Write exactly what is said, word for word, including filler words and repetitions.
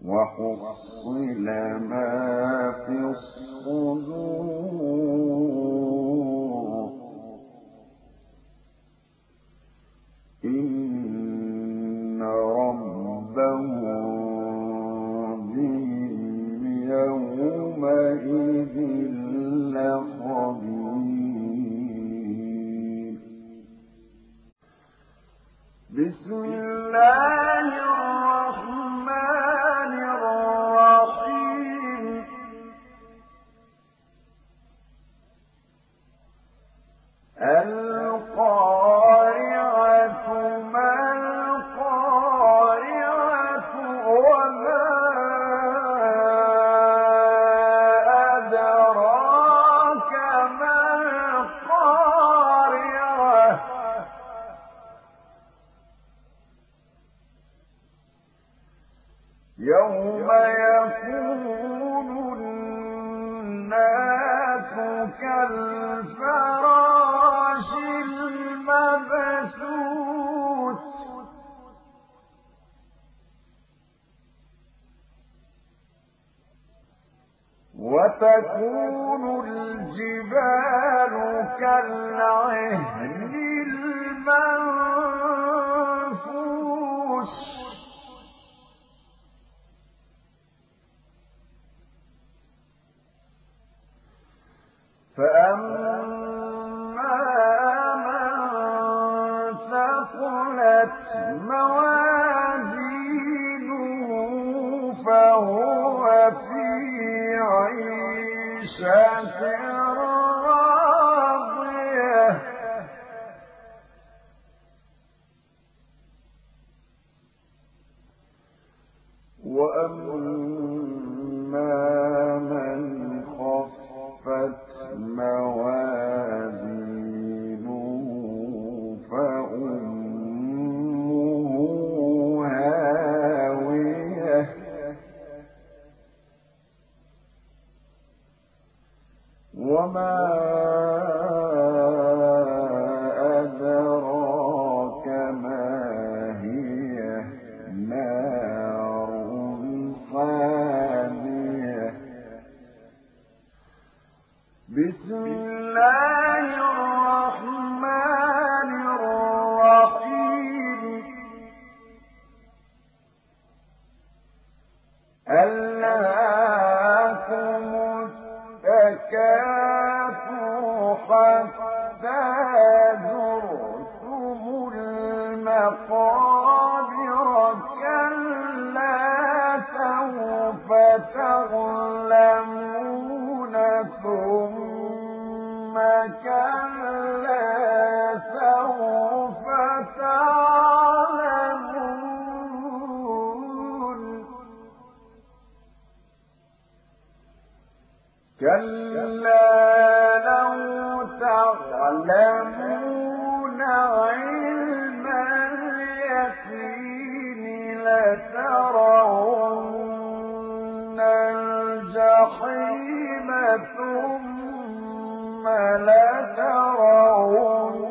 وحصل ما في الصدور إن ربهم بهم يومئذ لخبير. بسم الله الرحمن الرحيم. القارعة ما القارعة وما أدراك ما القارعة يوم يكون الناس كالفراش المبثوث وتكون الجبال كالعهن المنفوش فأما من ثقلت موازينه فهو في عيشة راضية وأما من خفت موازينه فأمه هاوية وما أدراك ما هي نار حامية. بسم الله الرحمن الرحيم. ألهاكم التكاثر حتى زرتم المقابر كلا سوف تعلمون ثم كلا سوف تعلمون كلا لو تعلمون علم اليقين لترون الجحيم ثم لترون